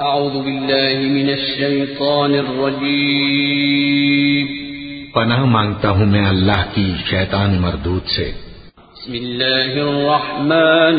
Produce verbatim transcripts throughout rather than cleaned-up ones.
اعوذ باللہ من الشیطان الرجیم پناہ مانگتا ہوں میں اللہ کی شیطان مردود سے۔ بسم اللہ الرحمن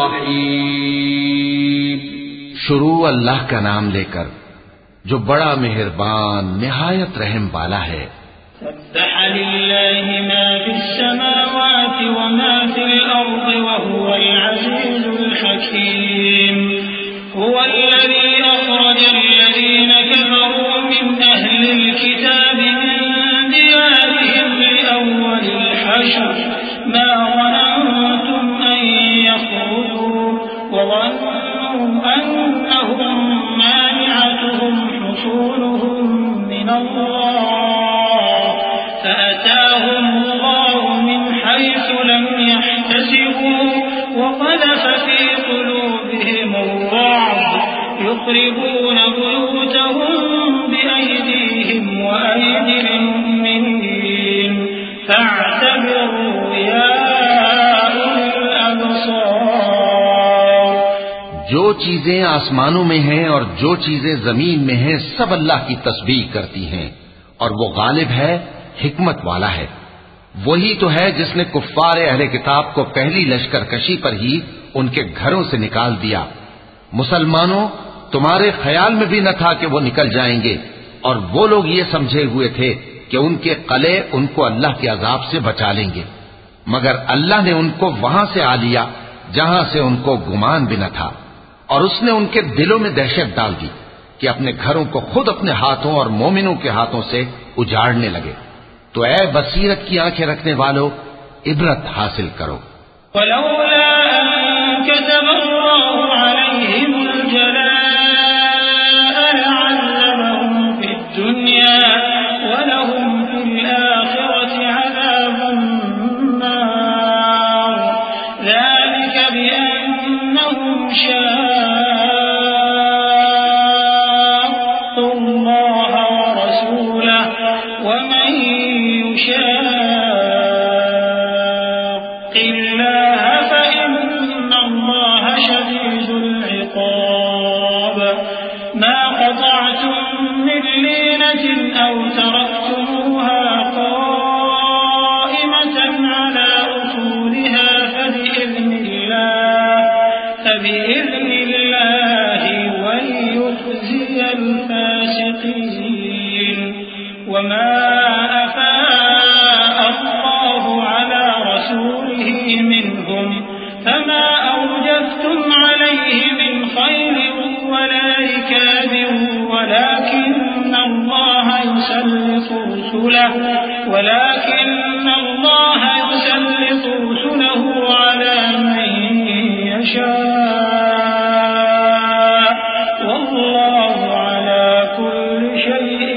الرحیم شروع اللہ کا نام لے کر جو بڑا مہربان نہایت رحم والا ہے۔ سبح للہ ما فی السماوات وما فی الارض وهو العزیز الحکیم۔ هو الذي أخرج الذين كفروا من أهل الكتاب من ديارهم لأول الحشر ما ظننتم أن يخرجوا وظنوا أنهم مانعتهم حصولهم من الله فأتاهم الله من حيث لم يحتسبوا وقذف في قلوبهم الرعب يخربون بيوتهم بأيديهم وأيدي المؤمنين فاعتبروا يا أولي الأبصار۔ جو چیزیں آسمانوں میں ہیں اور جو چیزیں زمین میں ہیں سب اللہ کی تسبیح کرتی ہیں، اور وہ غالب ہے، حکمت والا ہے۔ وہی تو ہے جس نے کفار اہل کتاب کو پہلی لشکر کشی پر ہی ان کے گھروں سے نکال دیا۔ مسلمانوں، تمہارے خیال میں بھی نہ تھا کہ وہ نکل جائیں گے، اور وہ لوگ یہ سمجھے ہوئے تھے کہ ان کے قلعے ان کو اللہ کے عذاب سے بچا لیں گے، مگر اللہ نے ان کو وہاں سے آ لیا جہاں سے ان کو گمان بھی نہ تھا، اور اس نے ان کے دلوں میں دہشت ڈال دی کہ اپنے گھروں کو خود اپنے ہاتھوں اور مومنوں کے ہاتھوں سے اجاڑنے لگے۔ تو اے بصیرت کی آنکھیں رکھنے والو، عبرت حاصل کرو۔ ولولا أن كتب الله عليهم الجلاء لعذبهم في الدنيا ولهم في الآخرة عذاب النار ذلك بأنهم شاقوا الله ورسوله ومن يشاق الله فإن الله شديد العقاب ما قطعتم من لينة أو تركتموها قائمة على أصولها فبإذن الله فبإذن الله وليخزي الفاسقين وما أفاء الله على رسوله منهم فما أوجفتم عليه من خيل ولا ركاب ولكن الله يسلط رسله ولكن الله يسلط رسله على من يشاء والله على كل شيء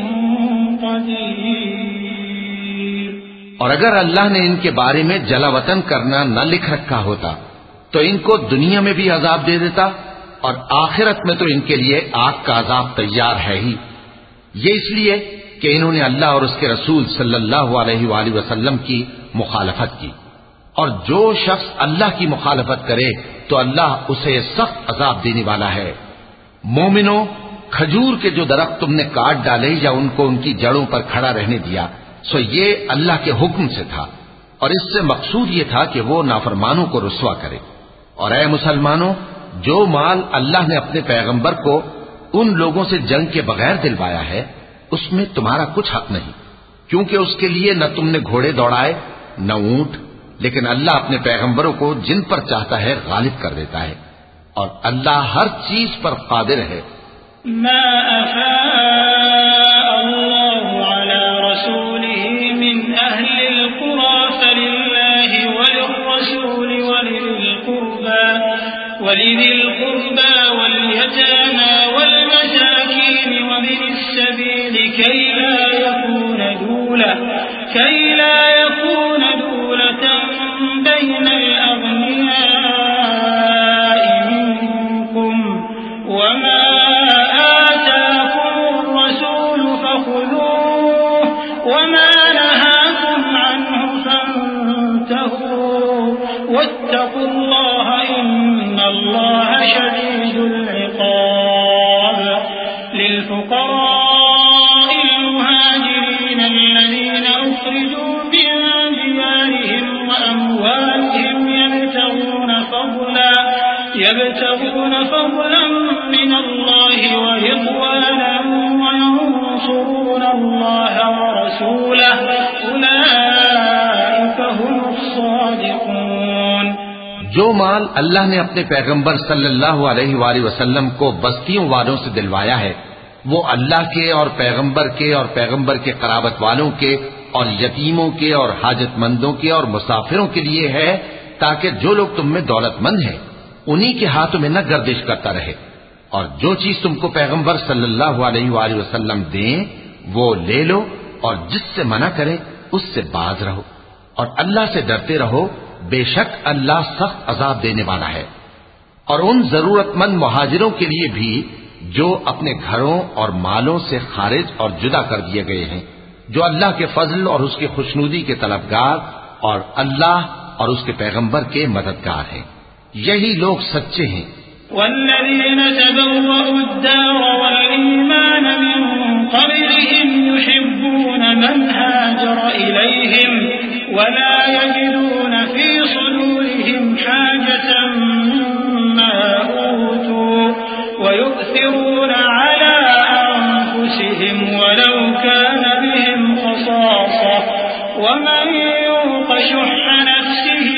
قدير۔ اور اگر اللہ نے ان کے بارے میں جلا وطن کرنا نہ لکھ رکھا ہوتا تو ان کو دنیا میں بھی عذاب دے دیتا، اور آخرت میں تو ان کے لیے آگ کا عذاب تیار ہے ہی۔ یہ اس لیے کہ انہوں نے اللہ اور اس کے رسول صلی اللہ علیہ وآلہ وسلم کی مخالفت کی، اور جو شخص اللہ کی مخالفت کرے تو اللہ اسے سخت عذاب دینے والا ہے۔ مومنوں، کھجور کے جو درخت تم نے کاٹ ڈالے یا ان کو ان کی جڑوں پر کھڑا رہنے دیا، سو یہ اللہ کے حکم سے تھا، اور اس سے مقصود یہ تھا کہ وہ نافرمانوں کو رسوا کرے۔ اور اے مسلمانوں، جو مال اللہ نے اپنے پیغمبر کو ان لوگوں سے جنگ کے بغیر دلوایا ہے اس میں تمہارا کچھ حق نہیں، کیونکہ اس کے لیے نہ تم نے گھوڑے دوڑائے نہ اونٹ، لیکن اللہ اپنے پیغمبروں کو جن پر چاہتا ہے غالب کر دیتا ہے، اور اللہ ہر چیز پر قادر ہے۔ ما أفاء الله على رسوله من أهل القرى فلله وللرسول ولذي القربى ولذي القربى واليتامى والمساكين وابن السبيل كي لا يكون دولة كي لا يكون دولة بين الأغنياء منكم وما آتاكم الرسول فخذوه وما نهاكم عنه فانتهوا واتقوا الله إن الله شديد العقاب۔ للفقراء المهاجرين الذين أخرجوا من ديارهم وأموالهم يبتغون فضلا يبتغون فضلا من الله ورضوانا وينصرون الله ورسوله أولئك هم الصادقون. جو مال اللہ نے اپنے پیغمبر صلی اللہ علیہ وآلہ وسلم کو بستیوں والوں سے دلوایا ہے وہ اللہ کے اور پیغمبر کے اور پیغمبر کے قرابت والوں کے اور یتیموں کے اور حاجت مندوں کے اور مسافروں کے لیے ہے تاکہ جو لوگ تم میں دولت مند ہیں انہی کے ہاتھوں میں نہ گردش کرتا رہے، اور جو چیز تم کو پیغمبر صلی اللہ علیہ وآلہ وسلم دیں وہ لے لو، اور جس سے منع کرے اس سے باز رہو، اور اللہ سے ڈرتے رہو، بے شک اللہ سخت عذاب دینے والا ہے۔ اور ان ضرورت مند مہاجروں کے لیے بھی جو اپنے گھروں اور مالوں سے خارج اور جدا کر دیے گئے ہیں، جو اللہ کے فضل اور اس کی خوشنودی کے طلبگار اور اللہ اور اس کے پیغمبر کے مددگار ہیں، یہی لوگ سچے ہیں۔ والذين تبوأوا الدار والإيمان من قبلهم يحبون من هاجر إليهم ولا يجدون في صدورهم حاجة مما أوتوا ويؤثرون على أنفسهم ولو كان بهم خصاصة ومن يوق شح نفسه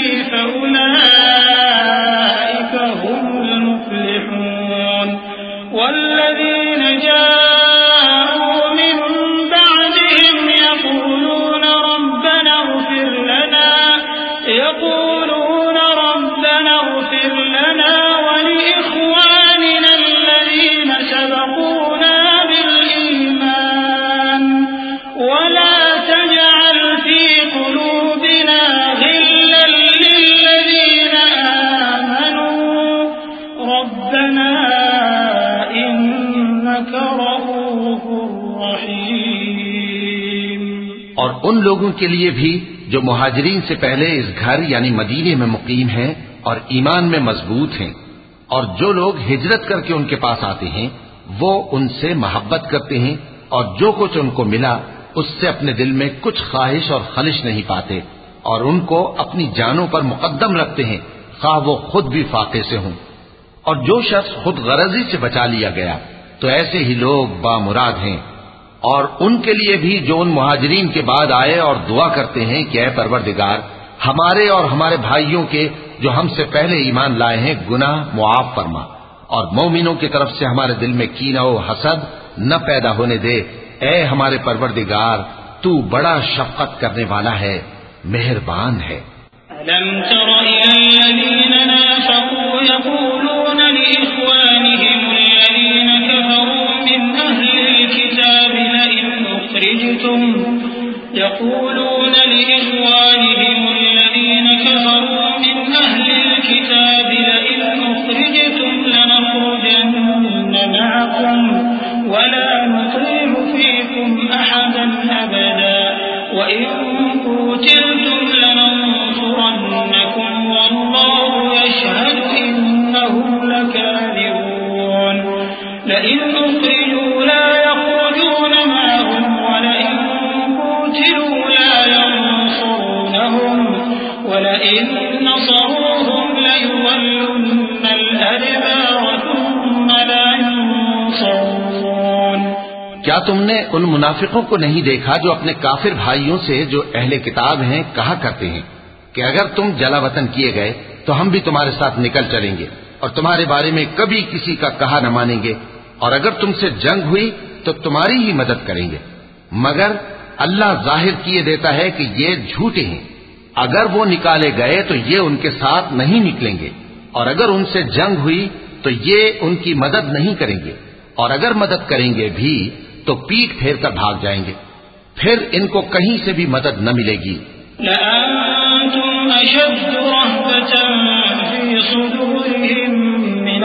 فأولئك هم المفلحون. والذين جاءوا من بعدهم يقولون ربنا اغفر لنا يقولون ربنا اغفر لنا ولإخواننا الذين سبقونا بالإيمان ولا تجعل في قلوبنا غلا للذين آمنوا ربنا إنك رؤوف رحيم. اور ان لوگوں کے لیے بھی جو مہاجرین سے پہلے اس گھر یعنی مدینے میں مقیم ہیں اور ایمان میں مضبوط ہیں، اور جو لوگ ہجرت کر کے ان کے پاس آتے ہیں وہ ان سے محبت کرتے ہیں، اور جو کچھ ان کو ملا اس سے اپنے دل میں کچھ خواہش اور خلش نہیں پاتے، اور ان کو اپنی جانوں پر مقدم رکھتے ہیں خواہ وہ خود بھی فاقے سے ہوں۔ اور جو شخص خود غرضی سے بچا لیا گیا تو ایسے ہی لوگ بامراد ہیں۔ اور ان کے لیے بھی جو ان مہاجرین کے بعد آئے اور دعا کرتے ہیں کہ اے پروردگار ہمارے اور ہمارے بھائیوں کے جو ہم سے پہلے ایمان لائے ہیں گناہ معاف فرما، اور مومنوں کی طرف سے ہمارے دل میں کینہ و حسد نہ پیدا ہونے دے، اے ہمارے پروردگار تو بڑا شفقت کرنے والا ہے، مہربان ہے۔ ألم تر إلى الذين نافقوا يقولون لإخوانهم الذين كفروا من أهل الكتاب لئن أخرجتم يقولون لإخوانهم الذين كفروا من أهل الكتاب لئن أخرجتم لنخرجن معكم ولا نطيع فيكم أحدا أبدا وإن قتلتم لننصرنكم والله يشهد إنهم لكاذبون. لئن أخرجوا لا يخرجون معهم ولئن قتلوا لا ينصرونهم ولئن نصروهم ليولن الأدبار ثم لا ينصرون. کیا تم نے ان منافقوں کو نہیں دیکھا جو اپنے کافر بھائیوں سے جو اہل کتاب ہیں کہا کرتے ہیں کہ اگر تم جلا وطن کیے گئے تو ہم بھی تمہارے ساتھ نکل چلیں گے اور تمہارے بارے میں کبھی کسی کا کہا نہ مانیں گے، اور اگر تم سے جنگ ہوئی تو تمہاری ہی مدد کریں گے، مگر اللہ ظاہر کیے دیتا ہے کہ یہ جھوٹے ہیں۔ اگر وہ نکالے گئے تو یہ ان کے ساتھ نہیں نکلیں گے، اور اگر ان سے جنگ ہوئی تو یہ ان کی مدد نہیں کریں گے، اور اگر مدد کریں گے بھی تو پیٹ پھیر کر بھاگ جائیں گے، پھر ان کو کہیں سے بھی مدد نہ ملے گی۔ لأنتم أشد رهبة في صدورهم من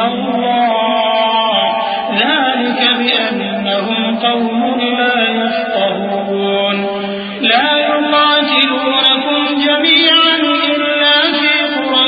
الله ذلك بأنهم قوم لا يفقهون. لا يقاتلونكم جميعا إلا في قرى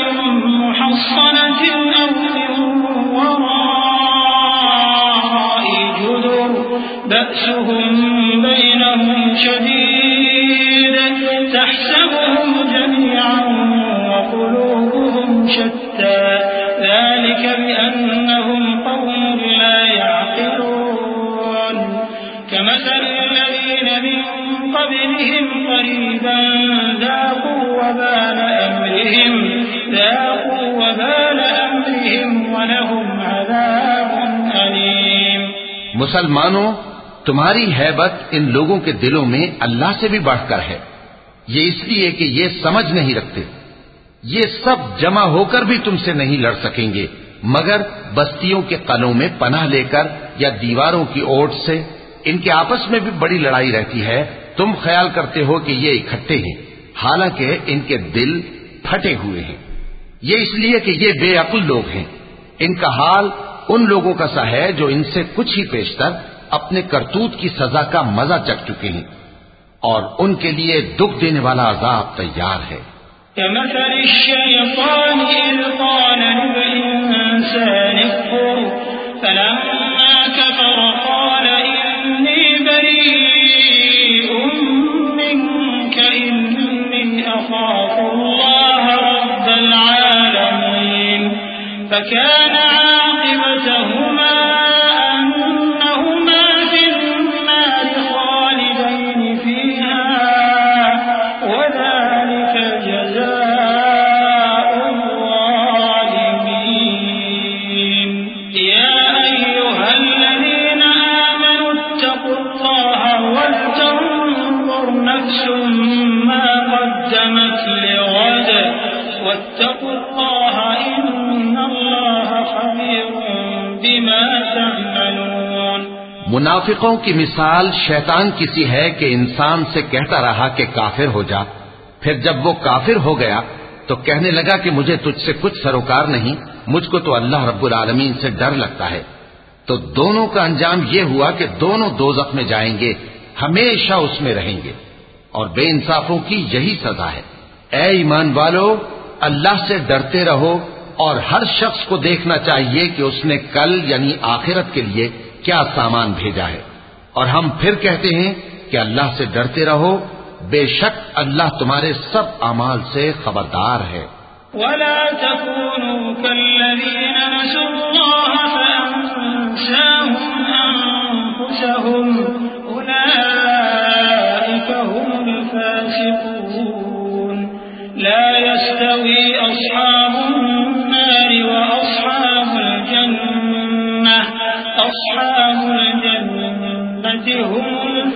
محصنة أو من وراء جدر بأسهم بينهم شديد تحسبهم جميعا وقلوبهم شتى ذلك بأنهم قوم لا يعقلون كمثل الذين من قبلهم قريبا ذاقوا وبال أمرهم ذاقوا وبال أمرهم ولهم عذاب أليم. مسلمانوں، تمہاری ہیبت ان لوگوں کے دلوں میں اللہ سے بھی بڑھ کر ہے، یہ اس لیے کہ یہ سمجھ نہیں رکھتے. یہ سب جمع ہو کر بھی تم سے نہیں لڑ سکیں گے مگر بستیوں کے قلعوں میں پناہ لے کر یا دیواروں کی اوٹ سے. ان کے آپس میں بھی بڑی لڑائی رہتی ہے، تم خیال کرتے ہو کہ یہ اکٹھے ہیں، حالانکہ ان کے دل پھٹے ہوئے ہیں. یہ اس لیے کہ یہ بے عقل لوگ ہیں. ان کا حال ان لوگوں کا سا ہے جو ان سے کچھ ہی پیشتر اپنے کرتوت کی سزا کا مزہ چکھ چکے ہیں، اور ان کے لیے دکھ دینے والا عذاب تیار ہے. كمثل الشيطان إذ قال للإنسان اكفر فلما كفر قال إني بريء منك إني أخاف الله رب العالمين فكان عاقبتهما أنهما في النار خالدين فيها وذلك جزاء الظالمين. يا أيها الذين آمنوا اتقوا الله ولتنظر نفس ما قدمت لغد واتقوا الله إن الله خبير بما تعملون. منافقوں کی مثال شیطان کسی ہے کہ انسان سے کہتا رہا کہ کافر ہو جا، پھر جب وہ کافر ہو گیا تو کہنے لگا کہ مجھے تجھ سے کچھ سروکار نہیں، مجھ کو تو اللہ رب العالمین سے ڈر لگتا ہے. تو دونوں کا انجام یہ ہوا کہ دونوں دوزخ میں جائیں گے، ہمیشہ اس میں رہیں گے، اور بے انصافوں کی یہی سزا ہے. اے ایمان والو، اللہ سے ڈرتے رہو، اور ہر شخص کو دیکھنا چاہیے کہ اس نے کل یعنی آخرت کے لیے کیا سامان بھیجا ہے. اور ہم پھر کہتے ہیں کہ اللہ سے ڈرتے رہو، بے شک اللہ تمہارے سب اعمال سے خبردار ہے. ولا تكونوا كالذين نسوا الله فأنساهم أنفسهم أولئك هم الفاسقون. لا يستوي أصحاب النار وأصحاب الجنة أصحاب الجنة هم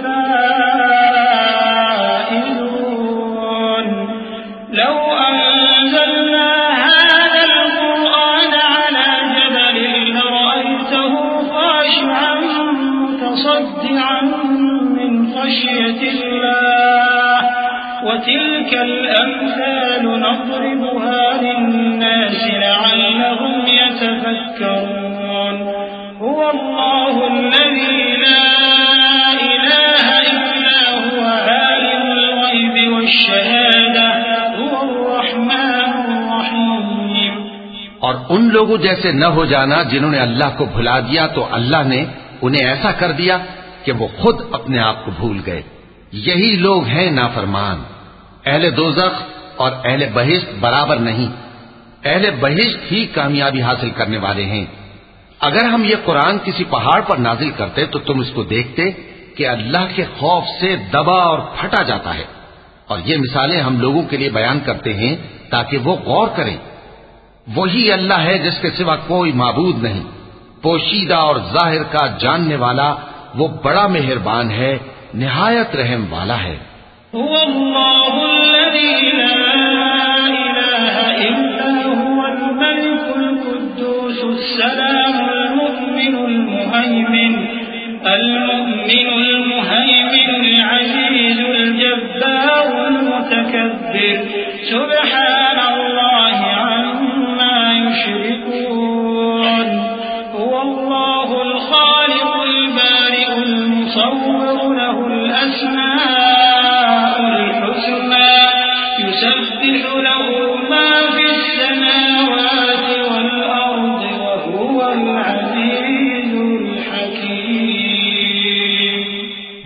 الفائزون. لو أنزلنا هذا القرآن على جبل لرأيته خاشعا متصدعا من خشية الله وتلك الأمثال نضربها للناس لعلهم يتفكرون. هو الله الذي لا إله إلا هو عالم الغيب والشهادة هو الرحمن الرحيم. اور ان لوگوں جیسے نہ ہو جانا جنہوں نے اللہ کو بھلا دیا تو اللہ نے انہیں ایسا کر دیا کہ وہ خود اپنے آپ کو بھول گئے. یہی لوگ ہیں نافرمان. اہل دوزخ اور اہل بہشت برابر نہیں، اہل بہشت ہی کامیابی حاصل کرنے والے ہیں. اگر ہم یہ قرآن کسی پہاڑ پر نازل کرتے تو تم اس کو دیکھتے کہ اللہ کے خوف سے دبا اور پھٹا جاتا ہے. اور یہ مثالیں ہم لوگوں کے لیے بیان کرتے ہیں تاکہ وہ غور کریں. وہی اللہ ہے جس کے سوا کوئی معبود نہیں، پوشیدہ اور ظاہر کا جاننے والا، وہ بڑا مہربان ہے، نہایت رحم والا ہے. هو الله الذي لا إله إلا هو الملك القدوس السلام المؤمن المهيمن المؤمن المهيمن العزيز الجبار المتكبر سبحان الله عما يشركون. هو الله الخالق البارئ المصور له الأسماء الحسنى يسبح له ما في السماوات والأرض وهو العزيز الحكيم.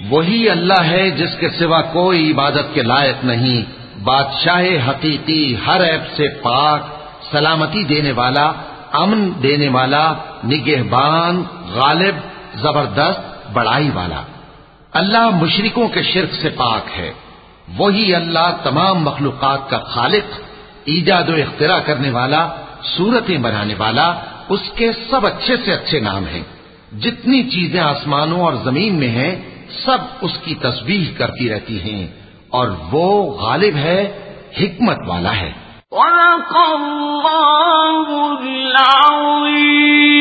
وہی اللہ ہے جس کے سوا کوئی عبادت کے لائق نہیں، بادشاہ حقیقی، ہر عیب سے پاک، سلامتی دینے والا، امن دینے والا، نگہبان، غالب، زبردست، بڑائی والا۔ اللہ مشرکوں کے شرک سے پاک ہے۔ وہی اللہ تمام مخلوقات کا خالق، ایجاد و اختراع کرنے والا، صورتیں بنانے والا، اس کے سب اچھے سے اچھے نام ہیں۔ جتنی چیزیں آسمانوں اور زمین میں ہیں سب اس کی تسبیح کرتی رہتی ہیں، اور وہ غالب ہے، حکمت والا ہے۔ صدق اللہ العظیم۔